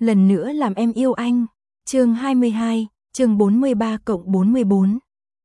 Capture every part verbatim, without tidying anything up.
lần nữa làm em yêu anh. Chương hai mươi hai, chương bốn mươi ba cộng bốn mươi bốn.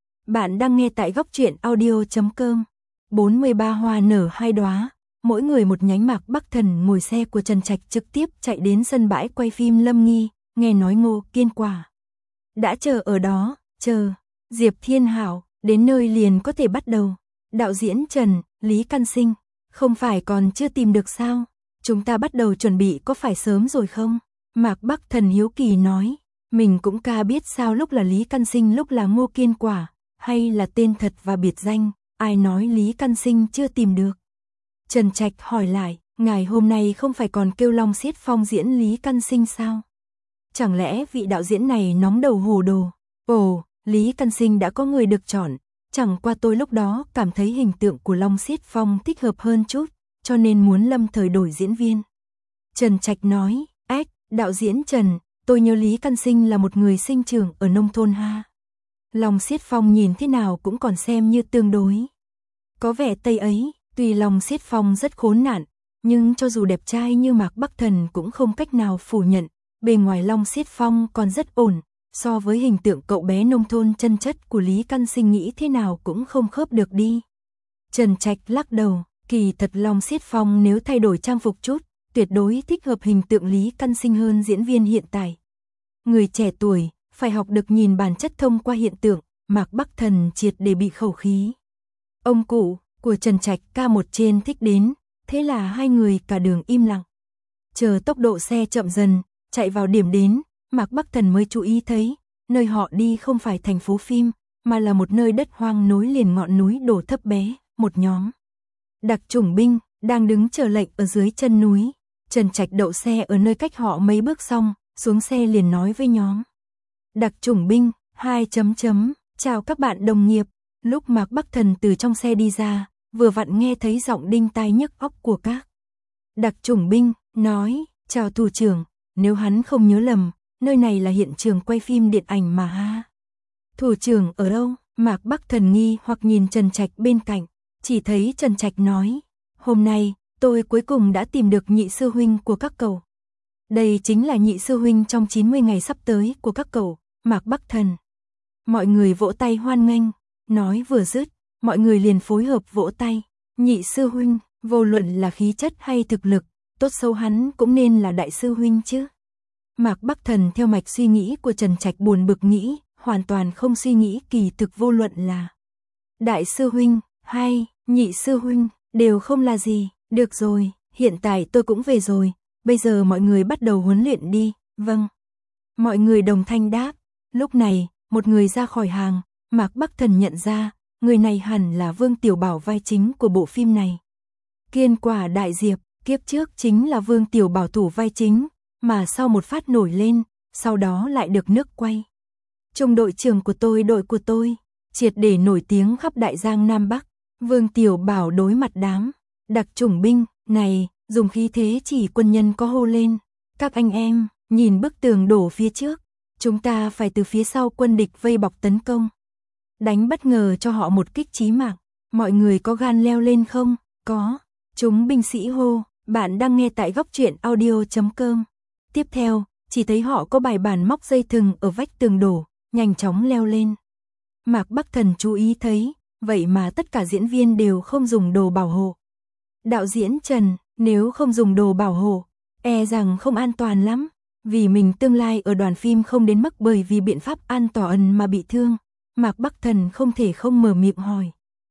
Bạn đang nghe tại góc truyện audio chấm com. bốn mươi ba hoa nở hai đóa, mỗi người một nhánh. Mạc Bắc Thần ngồi xe của Trần Trạch trực tiếp chạy đến sân bãi quay phim Lâm Nghi, nghe nói Ngô Kiên Quả đã chờ ở đó, chờ Diệp Thiên Hảo đến nơi liền có thể bắt đầu. Đạo diễn Trần, Lý Căn Sinh, không phải còn chưa tìm được sao? Chúng ta bắt đầu chuẩn bị có phải sớm rồi không? Mạc Bắc Thần hiếu kỳ nói, mình cũng ca biết sao lúc là Lý Căn Sinh lúc là Ngô Kiên Quả, hay là tên thật và biệt danh, ai nói Lý Căn Sinh chưa tìm được? Trần Trạch hỏi lại, ngài hôm nay không phải còn kêu Long Xiết Phong diễn Lý Căn Sinh sao? Chẳng lẽ vị đạo diễn này nóng đầu hồ đồ? Ồ, Lý Căn Sinh đã có người được chọn, chẳng qua tôi lúc đó cảm thấy hình tượng của Long Xiết Phong thích hợp hơn chút, cho nên muốn lâm thời đổi diễn viên. Trần Trạch nói, ếch, đạo diễn Trần, tôi nhớ Lý Căn Sinh là một người sinh trưởng ở nông thôn ha. Long Xiết Phong nhìn thế nào cũng còn xem như tương đối có vẻ Tây ấy, tuy Long Xiết Phong rất khốn nạn, nhưng cho dù đẹp trai như Mạc Bắc Thần cũng không cách nào phủ nhận, bề ngoài Long Xiết Phong còn rất ổn, so với hình tượng cậu bé nông thôn chân chất của Lý Căn Sinh nghĩ thế nào cũng không khớp được đi. Trần Trạch lắc đầu, kỳ thật Long Xiết Phong nếu thay đổi trang phục chút, tuyệt đối thích hợp hình tượng Lý Căn Sinh hơn diễn viên hiện tại. Người trẻ tuổi, phải học được nhìn bản chất thông qua hiện tượng. Mạc Bắc Thần triệt để bị khẩu khí. Ông cụ của Trần Trạch ca một trên thích đến, thế là hai người cả đường im lặng. Chờ tốc độ xe chậm dần, chạy vào điểm đến, Mạc Bắc Thần mới chú ý thấy, nơi họ đi không phải thành phố phim, mà là một nơi đất hoang nối liền ngọn núi đổ thấp bé. Một nhóm đặc chủng binh đang đứng chờ lệnh ở dưới chân núi. Trần Trạch đậu xe ở nơi cách họ mấy bước xong, xuống xe liền nói với nhóm đặc chủng binh, hai chấm chấm, chào các bạn đồng nghiệp. Lúc Mạc Bắc Thần từ trong xe đi ra, vừa vặn nghe thấy giọng đinh tai nhức óc của các đặc chủng binh, nói, chào thủ trưởng, nếu hắn không nhớ lầm, nơi này là hiện trường quay phim điện ảnh mà ha. Thủ trưởng ở đâu? Mạc Bắc Thần nghi hoặc nhìn Trần Trạch bên cạnh, chỉ thấy Trần Trạch nói, hôm nay, tôi cuối cùng đã tìm được nhị sư huynh của các cậu. Đây chính là nhị sư huynh trong chín mươi ngày sắp tới của các cậu, Mạc Bắc Thần. Mọi người vỗ tay hoan nghênh, nói vừa dứt, mọi người liền phối hợp vỗ tay. Nhị sư huynh, vô luận là khí chất hay thực lực, tốt xấu hắn cũng nên là đại sư huynh chứ. Mạc Bắc Thần theo mạch suy nghĩ của Trần Trạch buồn bực nghĩ, hoàn toàn không suy nghĩ kỳ thực vô luận là đại sư huynh hay nhị sư huynh, đều không là gì. Được rồi, hiện tại tôi cũng về rồi, bây giờ mọi người bắt đầu huấn luyện đi. Vâng. Mọi người đồng thanh đáp. Lúc này, một người ra khỏi hàng, Mạc Bắc Thần nhận ra, người này hẳn là Vương Tiểu Bảo vai chính của bộ phim này. Kiên Quả Đại Diệp, kiếp trước chính là Vương Tiểu Bảo thủ vai chính, mà sau một phát nổi lên, sau đó lại được nước quay. Trung đội trưởng của tôi đội của tôi, triệt để nổi tiếng khắp Đại Giang Nam Bắc. Vương Tiểu Bảo đối mặt đám đặc chủng binh này, dùng khí thế chỉ quân nhân có hô lên. Các anh em, nhìn bức tường đổ phía trước, chúng ta phải từ phía sau quân địch vây bọc tấn công. Đánh bất ngờ cho họ một kích chí mạng. Mọi người có gan leo lên không? Có. Chúng binh sĩ hô. Bạn đang nghe tại góc truyện audio chấm com. Tiếp theo, chỉ thấy họ có bài bản móc dây thừng ở vách tường đổ, nhanh chóng leo lên. Mạc Bắc Thần chú ý thấy, vậy mà tất cả diễn viên đều không dùng đồ bảo hộ. Đạo diễn Trần, nếu không dùng đồ bảo hộ, e rằng không an toàn lắm, vì mình tương lai ở đoàn phim không đến mức bởi vì biện pháp an toàn mà bị thương. Mạc Bắc Thần không thể không mở miệng hỏi.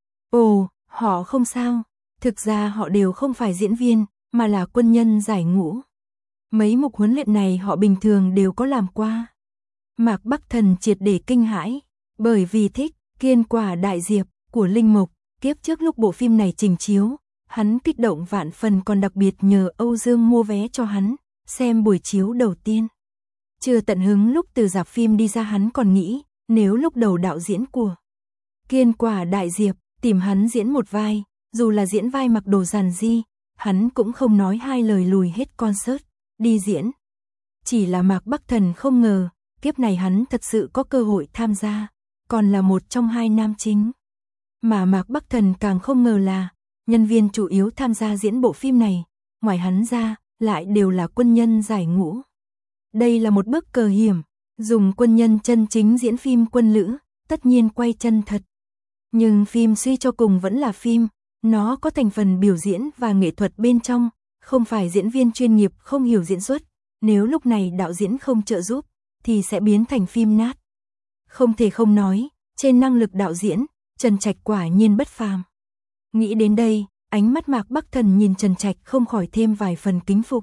Ồ, họ không sao, thực ra họ đều không phải diễn viên, mà là quân nhân giải ngũ. Mấy mục huấn luyện này họ bình thường đều có làm qua. Mạc Bắc Thần triệt để kinh hãi, bởi vì thích Kiên Quả Đại Diệp của Linh Mục, kiếp trước lúc bộ phim này trình chiếu, hắn kích động vạn phần, còn đặc biệt nhờ Âu Dương mua vé cho hắn, xem buổi chiếu đầu tiên. Chưa tận hứng lúc từ rạp phim đi ra hắn còn nghĩ, nếu lúc đầu đạo diễn của Kiên Quả Đại Diệp tìm hắn diễn một vai, dù là diễn vai mặc đồ giản di, hắn cũng không nói hai lời lùi hết concert, đi diễn. Chỉ là Mạc Bắc Thần không ngờ, kiếp này hắn thật sự có cơ hội tham gia, còn là một trong hai nam chính. Mà Mạc Bắc Thần càng không ngờ là, nhân viên chủ yếu tham gia diễn bộ phim này, ngoài hắn ra, lại đều là quân nhân giải ngũ. Đây là một bước cờ hiểm, dùng quân nhân chân chính diễn phim quân lữ, tất nhiên quay chân thật. Nhưng phim suy cho cùng vẫn là phim, nó có thành phần biểu diễn và nghệ thuật bên trong, không phải diễn viên chuyên nghiệp không hiểu diễn xuất, nếu lúc này đạo diễn không trợ giúp, thì sẽ biến thành phim nát. Không thể không nói, trên năng lực đạo diễn, Trần Trạch quả nhiên bất phàm. Nghĩ đến đây, ánh mắt Mạc Bắc Thần nhìn Trần Trạch không khỏi thêm vài phần kính phục.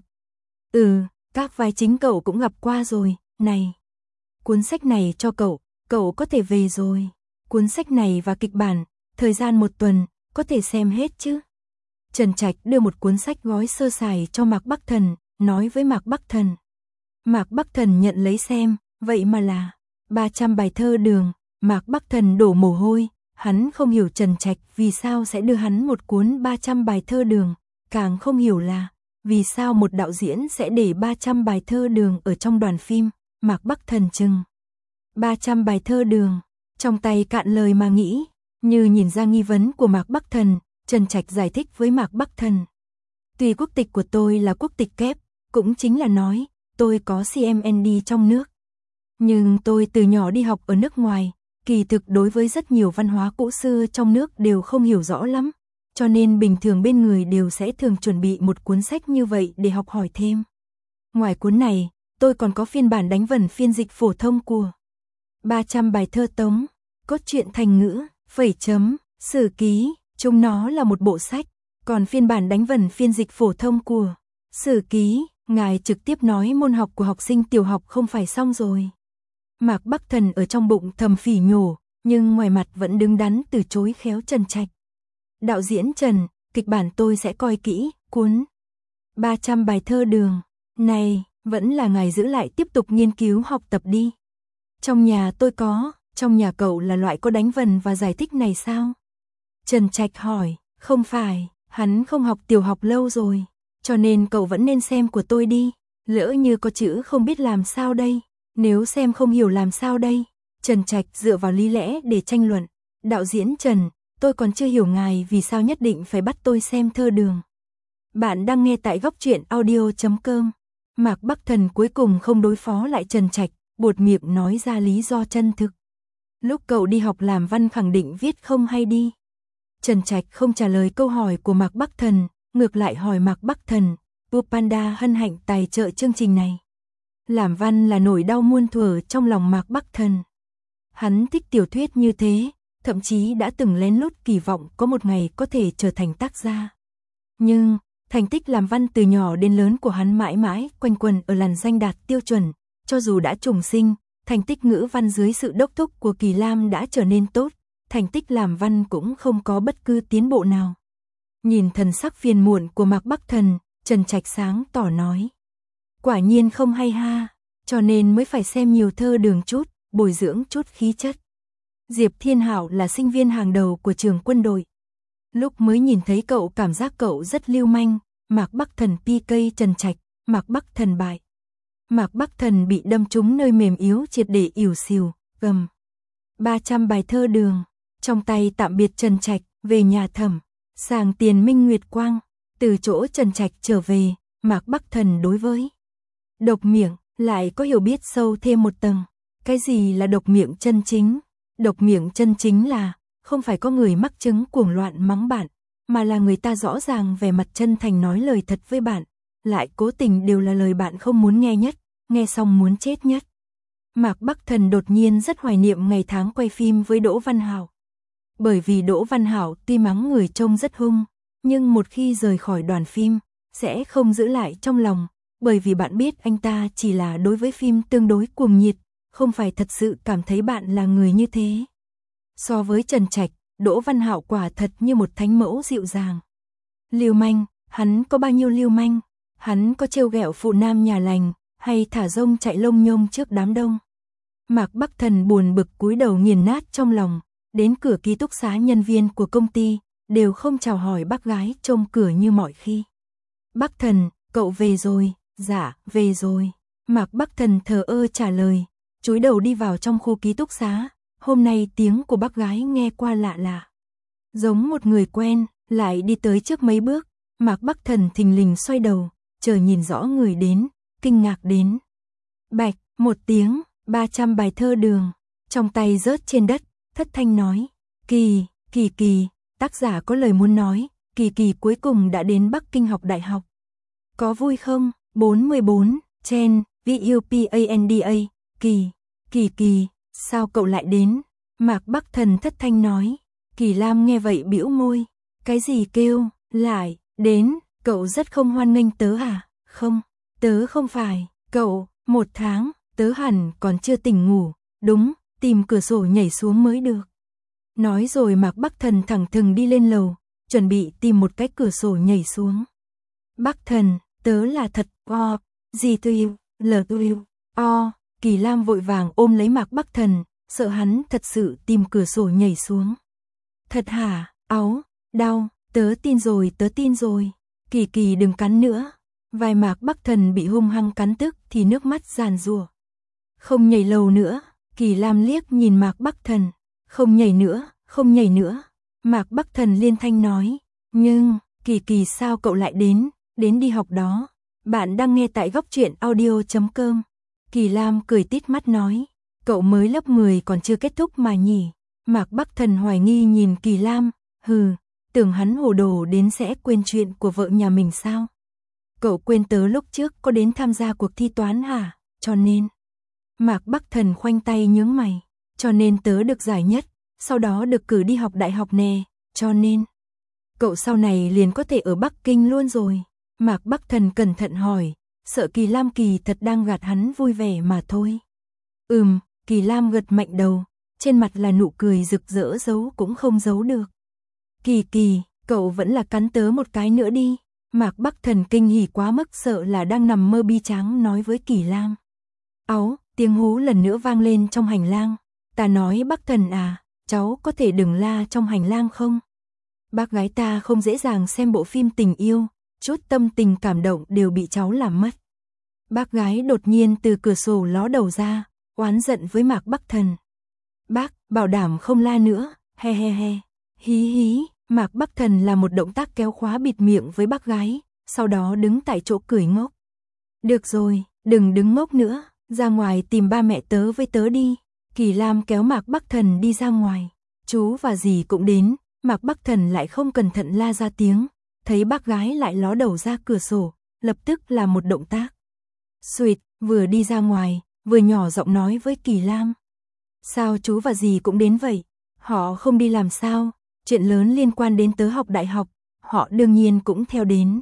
Ừ, các vai chính cậu cũng gặp qua rồi, này. Cuốn sách này cho cậu, cậu có thể về rồi. Cuốn sách này và kịch bản, thời gian một tuần, có thể xem hết chứ. Trần Trạch đưa một cuốn sách gói sơ sài cho Mạc Bắc Thần, nói với Mạc Bắc Thần. Mạc Bắc Thần nhận lấy xem, vậy mà là ba trăm bài thơ Đường. Mạc Bắc Thần đổ mồ hôi, hắn không hiểu Trần Trạch vì sao sẽ đưa hắn một cuốn ba trăm bài thơ Đường, càng không hiểu là vì sao một đạo diễn sẽ để ba trăm bài thơ Đường ở trong đoàn phim. Mạc Bắc Thần chừng ba trăm bài thơ Đường, trong tay cạn lời mà nghĩ, như nhìn ra nghi vấn của Mạc Bắc Thần, Trần Trạch giải thích với Mạc Bắc Thần. Tuy quốc tịch của tôi là quốc tịch kép, cũng chính là nói, tôi có xê em en đê trong nước. Nhưng tôi từ nhỏ đi học ở nước ngoài, kỳ thực đối với rất nhiều văn hóa cũ xưa trong nước đều không hiểu rõ lắm, cho nên bình thường bên người đều sẽ thường chuẩn bị một cuốn sách như vậy để học hỏi thêm. Ngoài cuốn này, tôi còn có phiên bản đánh vần phiên dịch phổ thông của ba trăm bài thơ Tống, cốt truyện thành ngữ, phẩy chấm, sử ký, chúng nó là một bộ sách, còn phiên bản đánh vần phiên dịch phổ thông của sử ký, ngài trực tiếp nói môn học của học sinh tiểu học không phải xong rồi. Mạc Bắc Thần ở trong bụng thầm phỉ nhổ, nhưng ngoài mặt vẫn đứng đắn từ chối khéo Trần Trạch. Đạo diễn Trần, kịch bản tôi sẽ coi kỹ, cuốn ba trăm bài thơ Đường này, vẫn là ngài giữ lại tiếp tục nghiên cứu học tập đi. Trong nhà tôi có, trong nhà cậu là loại có đánh vần và giải thích này sao? Trần Trạch hỏi, không phải, hắn không học tiểu học lâu rồi, cho nên cậu vẫn nên xem của tôi đi, lỡ như có chữ không biết làm sao đây, nếu xem không hiểu làm sao đây? Trần Trạch dựa vào lý lẽ để tranh luận, đạo diễn Trần, tôi còn chưa hiểu ngài vì sao nhất định phải bắt tôi xem thơ Đường. Bạn đang nghe tại góc truyện audio chấm com. Mạc Bắc Thần cuối cùng không đối phó lại Trần Trạch, buột miệng nói ra lý do chân thực. Lúc cậu đi học làm văn khẳng định viết không hay đi. Trần Trạch không trả lời câu hỏi của Mạc Bắc Thần, ngược lại hỏi Mạc Bắc Thần, Pupanda hân hạnh tài trợ chương trình này. Làm văn là nỗi đau muôn thuở trong lòng Mạc Bắc Thần. Hắn thích tiểu thuyết như thế, thậm chí đã từng lén lút kỳ vọng có một ngày có thể trở thành tác gia. Nhưng, thành tích làm văn từ nhỏ đến lớn của hắn mãi mãi quanh quẩn ở làn danh đạt tiêu chuẩn, cho dù đã trùng sinh, thành tích ngữ văn dưới sự đốc thúc của Kỳ Lam đã trở nên tốt, thành tích làm văn cũng không có bất cứ tiến bộ nào. Nhìn thần sắc phiền muộn của Mạc Bắc Thần, Trần Trạch sáng tỏ nói. Quả nhiên không hay ha, cho nên mới phải xem nhiều thơ Đường chút, bồi dưỡng chút khí chất. Diệp Thiên Hảo là sinh viên hàng đầu của trường quân đội. Lúc mới nhìn thấy cậu cảm giác cậu rất lưu manh, Mạc Bắc Thần pi cây Trần Trạch, Mạc Bắc Thần bại. Mạc Bắc Thần bị đâm trúng nơi mềm yếu triệt để ỉu xìu, gầm. ba trăm bài thơ Đường, trong tay tạm biệt Trần Trạch, về nhà thẩm, sàng tiền minh nguyệt quang, từ chỗ Trần Trạch trở về, Mạc Bắc Thần đối với độc miệng, lại có hiểu biết sâu thêm một tầng. Cái gì là độc miệng chân chính? Độc miệng chân chính là, không phải có người mắc chứng cuồng loạn mắng bạn, mà là người ta rõ ràng vẻ mặt chân thành nói lời thật với bạn, lại cố tình đều là lời bạn không muốn nghe nhất, nghe xong muốn chết nhất. Mạc Bắc Thần đột nhiên rất hoài niệm ngày tháng quay phim với Đỗ Văn Hảo. Bởi vì Đỗ Văn Hảo tuy mắng người trông rất hung, nhưng một khi rời khỏi đoàn phim, sẽ không giữ lại trong lòng, bởi vì bạn biết anh ta chỉ là đối với phim tương đối cuồng nhiệt, không phải thật sự cảm thấy bạn là người như thế. So với Trần Trạch, Đỗ Văn Hảo quả thật như một thánh mẫu dịu dàng. Lưu manh, hắn có bao nhiêu lưu manh? Hắn có trêu ghẹo phụ nam nhà lành, hay thả rông chạy lông nhông trước đám đông? Mạc Bắc Thần buồn bực cúi đầu nghiền nát trong lòng, đến cửa ký túc xá nhân viên của công ty, đều không chào hỏi bác gái trông cửa như mọi khi. Bắc Thần, cậu về rồi, dạ, về rồi. Mạc Bắc Thần thờ ơ trả lời, chúi đầu đi vào trong khu ký túc xá. Hôm nay tiếng của bác gái nghe qua lạ lạ, giống một người quen, lại đi tới trước mấy bước. Mạc Bắc Thần thình lình xoay đầu, chờ nhìn rõ người đến, kinh ngạc đến. Bạch, một tiếng, ba trăm bài thơ đường, trong tay rớt trên đất, thất thanh nói. Kỳ, Kỳ Kỳ, tác giả có lời muốn nói, Kỳ Kỳ cuối cùng đã đến Bắc Kinh học đại học. Có vui không? bốn mươi bốn, Chen, Vupanda, Kỳ, Kỳ Kỳ, sao cậu lại đến? Mạc Bắc Thần thất thanh nói. Kỳ Lam nghe vậy bĩu môi. Cái gì kêu, lại, đến, cậu rất không hoan nghênh tớ à? Không, tớ không phải, cậu, một tháng, tớ hẳn còn chưa tỉnh ngủ, đúng, tìm cửa sổ nhảy xuống mới được. Nói rồi Mạc Bắc Thần thẳng thừng đi lên lầu, chuẩn bị tìm một cái cửa sổ nhảy xuống. Bắc Thần, tớ là thật, o, gì tôi, lờ tôi, o, Kỳ Lam vội vàng ôm lấy Mạc Bắc Thần, sợ hắn thật sự tìm cửa sổ nhảy xuống. Thật hả, áu, đau, tớ tin rồi, tớ tin rồi, Kỳ Kỳ đừng cắn nữa. Vai Mạc Bắc Thần bị hung hăng cắn tức thì nước mắt giàn giụa. Không nhảy lầu nữa, Kỳ Lam liếc nhìn Mạc Bắc Thần. Không nhảy nữa, không nhảy nữa. Mạc Bắc Thần liên thanh nói. Nhưng, Kỳ Kỳ sao cậu lại đến, đến đi học đó. Bạn đang nghe tại góc truyện audio chấm com. Kỳ Lam cười tít mắt nói. Cậu mới lớp mười còn chưa kết thúc mà nhỉ. Mạc Bắc Thần hoài nghi nhìn Kỳ Lam. Hừ, tưởng hắn hồ đồ đến sẽ quên chuyện của vợ nhà mình sao? Cậu quên tớ lúc trước có đến tham gia cuộc thi toán hả? Cho nên... Mạc Bắc Thần khoanh tay nhướng mày. Cho nên tớ được giải nhất, sau đó được cử đi học đại học nè, cho nên... Cậu sau này liền có thể ở Bắc Kinh luôn rồi. Mạc Bắc Thần cẩn thận hỏi, sợ Kỳ Lam kỳ thật đang gạt hắn vui vẻ mà thôi. Ừm, Kỳ Lam gật mạnh đầu, trên mặt là nụ cười rực rỡ giấu cũng không giấu được. Kỳ Kỳ, cậu vẫn là cắn tớ một cái nữa đi. Mạc Bắc Thần kinh hỉ quá mức sợ là đang nằm mơ bi tráng nói với Kỳ Lam. Áu, tiếng hú lần nữa vang lên trong hành lang. Ta nói Bắc Thần à, cháu có thể đừng la trong hành lang không? Bác gái ta không dễ dàng xem bộ phim tình yêu, chút tâm tình cảm động đều bị cháu làm mất. Bác gái đột nhiên từ cửa sổ ló đầu ra, oán giận với Mạc Bắc Thần. Bác, bảo đảm không la nữa, he he he, hí hí. Mạc Bắc Thần là một động tác kéo khóa bịt miệng với bác gái, sau đó đứng tại chỗ cười ngốc. Được rồi, đừng đứng ngốc nữa, ra ngoài tìm ba mẹ tớ với tớ đi. Kỳ Lam kéo Mạc Bắc Thần đi ra ngoài. Chú và dì cũng đến, Mạc Bắc Thần lại không cẩn thận la ra tiếng, thấy bác gái lại ló đầu ra cửa sổ, lập tức là một động tác. Xuỵt, vừa đi ra ngoài, vừa nhỏ giọng nói với Kỳ Lam. Sao chú và dì cũng đến vậy? Họ không đi làm sao? Chuyện lớn liên quan đến tớ học đại học, họ đương nhiên cũng theo đến.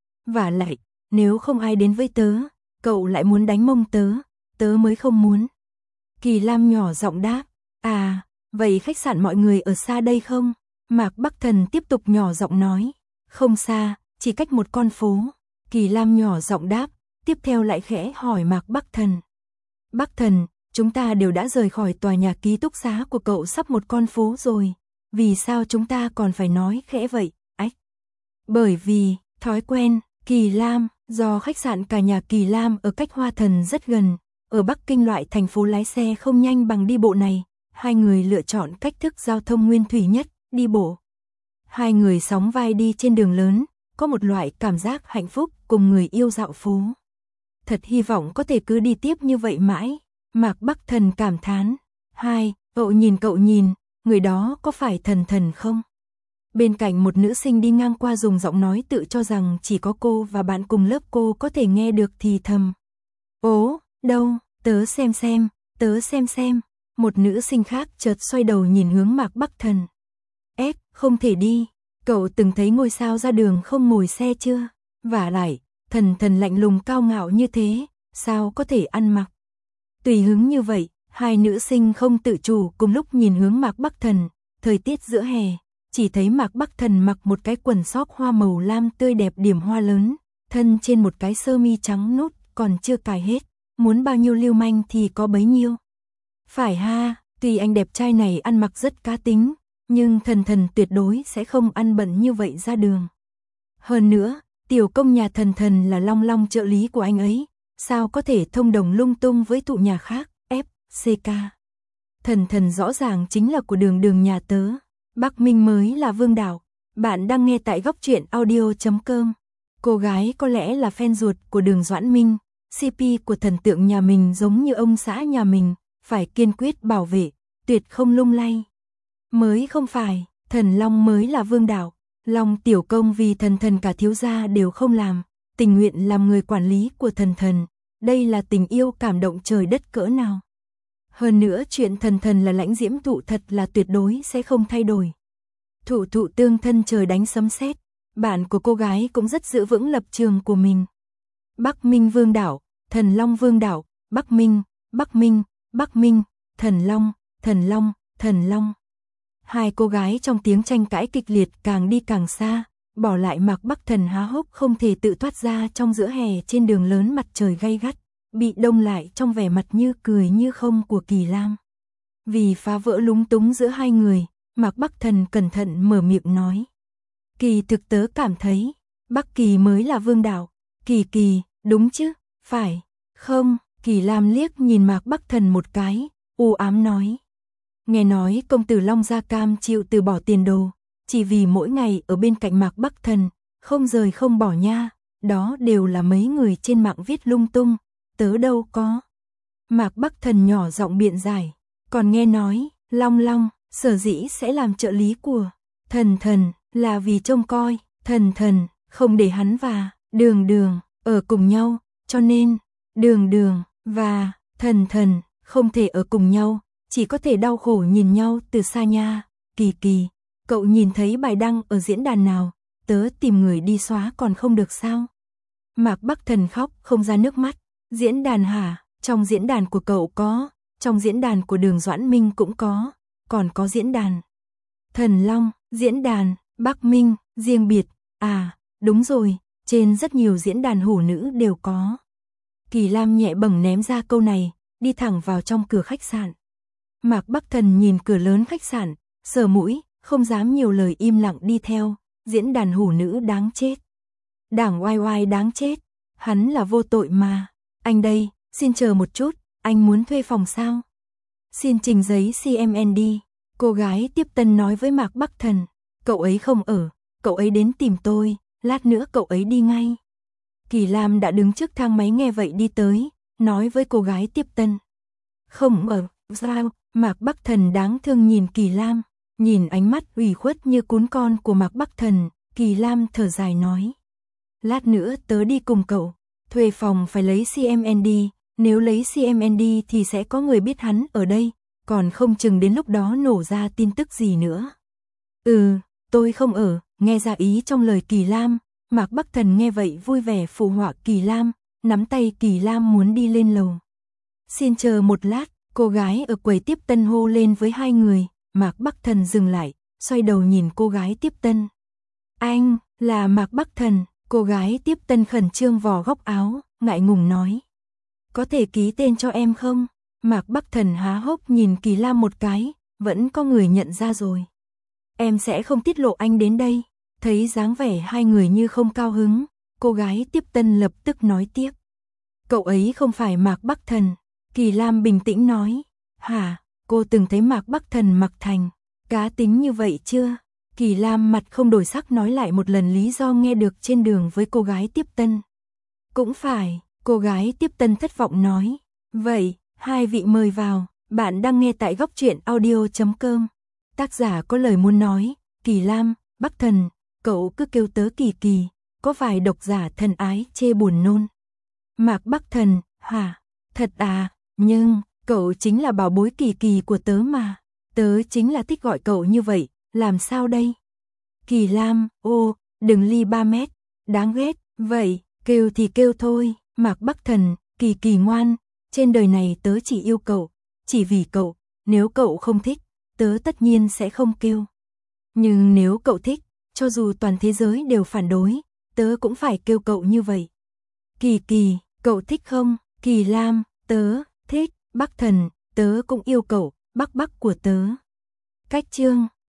Và lại, nếu không ai đến với tớ, cậu lại muốn đánh mông tớ, tớ mới không muốn. Kỳ Lam nhỏ giọng đáp, à, vậy khách sạn mọi người ở xa đây không? Mạc Bắc Thần tiếp tục nhỏ giọng nói, không xa, chỉ cách một con phố. Kỳ Lam nhỏ giọng đáp, tiếp theo lại khẽ hỏi Mạc Bắc Thần. Bắc Thần, chúng ta đều đã rời khỏi tòa nhà ký túc xá của cậu sắp một con phố rồi. Vì sao chúng ta còn phải nói khẽ vậy, ách? Bởi vì, thói quen, Kỳ Lam, do khách sạn cả nhà Kỳ Lam ở cách Hoa Thần rất gần. Ở Bắc Kinh loại thành phố lái xe không nhanh bằng đi bộ này, hai người lựa chọn cách thức giao thông nguyên thủy nhất, đi bộ. Hai người sóng vai đi trên đường lớn, có một loại cảm giác hạnh phúc cùng người yêu dạo phố. Thật hy vọng có thể cứ đi tiếp như vậy mãi, Mạc Bắc Thần cảm thán. Hai, cậu nhìn cậu nhìn, người đó có phải Thần Thần không? Bên cạnh một nữ sinh đi ngang qua dùng giọng nói tự cho rằng chỉ có cô và bạn cùng lớp cô có thể nghe được thì thầm. Ố, đâu, tớ xem xem, tớ xem xem. Một nữ sinh khác chợt xoay đầu nhìn hướng Mạc Bắc Thần. Ép, không thể đi, cậu từng thấy ngôi sao ra đường không ngồi xe chưa? Vả lại, Thần Thần lạnh lùng cao ngạo như thế, sao có thể ăn mặc? Tùy hứng như vậy, hai nữ sinh không tự chủ cùng lúc nhìn hướng Mạc Bắc Thần. Thời tiết giữa hè, chỉ thấy Mạc Bắc Thần mặc một cái quần sóc hoa màu lam tươi đẹp điểm hoa lớn, thân trên một cái sơ mi trắng nút còn chưa cài hết, muốn bao nhiêu lưu manh thì có bấy nhiêu. Phải ha, tuy anh đẹp trai này ăn mặc rất cá tính, nhưng Thần Thần tuyệt đối sẽ không ăn bẩn như vậy ra đường. Hơn nữa, tiểu công nhà Thần Thần là long long trợ lý của anh ấy, sao có thể thông đồng lung tung với tụ nhà khác, ép xê ca. Thần Thần rõ ràng chính là của Đường Đường nhà tớ, Bắc Minh mới là Vương Đạo. Bạn đang nghe tại góc truyện audio chấm com. Cô gái có lẽ là fan ruột của Đường Doãn Minh, xê pê của thần tượng nhà mình giống như ông xã nhà mình, phải kiên quyết bảo vệ, tuyệt không lung lay. Mới không phải, Thần Long mới là vương đạo, Long tiểu công vì thần thần cả thiếu gia đều không làm, tình nguyện làm người quản lý của thần thần, đây là tình yêu cảm động trời đất cỡ nào. Hơn nữa chuyện thần thần là lãnh diễm thụ thật là tuyệt đối sẽ không thay đổi. Thụ thụ tương thân trời đánh sấm sét, bạn của cô gái cũng rất giữ vững lập trường của mình. Bắc Minh vương đảo, Thần Long vương đảo, Bắc Minh, Bắc Minh, Bắc Minh, Thần Long, Thần Long, Thần Long. Hai cô gái trong tiếng tranh cãi kịch liệt càng đi càng xa, bỏ lại Mạc Bắc Thần há hốc không thể tự thoát ra trong giữa hè trên đường lớn mặt trời gay gắt, bị đông lại trong vẻ mặt như cười như không của Kỳ Lam. Vì phá vỡ lúng túng giữa hai người, Mạc Bắc Thần cẩn thận mở miệng nói. Kỳ thực tớ cảm thấy, Bắc Kỳ mới là vương đạo. Kỳ Kỳ, đúng chứ, phải, không? Kỳ Lam liếc nhìn Mạc Bắc Thần một cái, u ám nói. Nghe nói công tử Long Gia Cam chịu từ bỏ tiền đồ, chỉ vì mỗi ngày ở bên cạnh Mạc Bắc Thần, không rời không bỏ nha, đó đều là mấy người trên mạng viết lung tung, tớ đâu có. Mạc Bắc Thần nhỏ giọng biện giải, còn nghe nói, Long Long, sở dĩ sẽ làm trợ lý của thần thần, là vì trông coi, thần thần, không để hắn và Đường Đường ở cùng nhau, cho nên, Đường Đường và thần thần không thể ở cùng nhau, chỉ có thể đau khổ nhìn nhau từ xa nha. Kỳ Kỳ, cậu nhìn thấy bài đăng ở diễn đàn nào, tớ tìm người đi xóa còn không được sao? Mạc Bắc Thần khóc không ra nước mắt, diễn đàn hả? Trong diễn đàn của cậu có, trong diễn đàn của Đường Doãn Minh cũng có, còn có diễn đàn Thần Long, diễn đàn Bắc Minh, riêng biệt, à, đúng rồi, trên rất nhiều diễn đàn hủ nữ đều có. Kỳ Lam nhẹ bổng ném ra câu này, đi thẳng vào trong cửa khách sạn. Mạc Bắc Thần nhìn cửa lớn khách sạn, sờ mũi, không dám nhiều lời im lặng đi theo, diễn đàn hủ nữ đáng chết. Đảng oai oai đáng chết, hắn là vô tội mà. Anh đây, xin chờ một chút, anh muốn thuê phòng sao? Xin trình giấy xê em en đi, cô gái tiếp tân nói với Mạc Bắc Thần, cậu ấy không ở, cậu ấy đến tìm tôi, lát nữa cậu ấy đi ngay. Kỳ Lam đã đứng trước thang máy nghe vậy đi tới, nói với cô gái tiếp tân. Không ở, sao? Mạc Bắc Thần đáng thương nhìn Kỳ Lam, nhìn ánh mắt ủy khuất như cún con của Mạc Bắc Thần, Kỳ Lam thở dài nói. Lát nữa tớ đi cùng cậu, thuê phòng phải lấy xê em en đi, nếu lấy xê em en đi thì sẽ có người biết hắn ở đây, còn không chừng đến lúc đó nổ ra tin tức gì nữa. Ừ, tôi không ở, nghe ra ý trong lời Kỳ Lam, Mạc Bắc Thần nghe vậy vui vẻ phụ họa Kỳ Lam, nắm tay Kỳ Lam muốn đi lên lầu. Xin chờ một lát, cô gái ở quầy tiếp tân hô lên với hai người, Mạc Bắc Thần dừng lại, xoay đầu nhìn cô gái tiếp tân. Anh, là Mạc Bắc Thần, cô gái tiếp tân khẩn trương vò góc áo, ngại ngùng nói. Có thể ký tên cho em không? Mạc Bắc Thần há hốc nhìn Kỳ Lam một cái, vẫn có người nhận ra rồi. Em sẽ không tiết lộ anh đến đây. Thấy dáng vẻ hai người như không cao hứng, cô gái tiếp tân lập tức nói tiếp. Cậu ấy không phải Mạc Bắc Thần. Kỳ Lam bình tĩnh nói. Hả, cô từng thấy Mạc Bắc Thần mặc thành cá tính như vậy chưa? Kỳ Lam mặt không đổi sắc nói lại một lần lý do nghe được trên đường với cô gái tiếp tân. Cũng phải, cô gái tiếp tân thất vọng nói. Vậy, hai vị mời vào, bạn đang nghe tại góc truyện audio chấm com. Tác giả có lời muốn nói, Kỳ Lam, Bắc Thần, cậu cứ kêu tớ Kỳ Kỳ, có phải độc giả thân ái chê buồn nôn? Mạc Bắc Thần, hả? Thật à, nhưng, cậu chính là bảo bối Kỳ Kỳ của tớ mà, tớ chính là thích gọi cậu như vậy, làm sao đây? Kỳ Lam, ô, đừng ly ba mét, đáng ghét, vậy, kêu thì kêu thôi, Mạc Bắc Thần, Kỳ Kỳ ngoan, trên đời này tớ chỉ yêu cậu, chỉ vì cậu, nếu cậu không thích, tớ tất nhiên sẽ không kêu. Nhưng nếu cậu thích, cho dù toàn thế giới đều phản đối, tớ cũng phải kêu cậu như vậy. Kỳ Kỳ, cậu thích không? Kỳ Lam, tớ, thích, Bắc Thần, tớ cũng yêu cậu, Bắc Bắc của tớ. Cách chương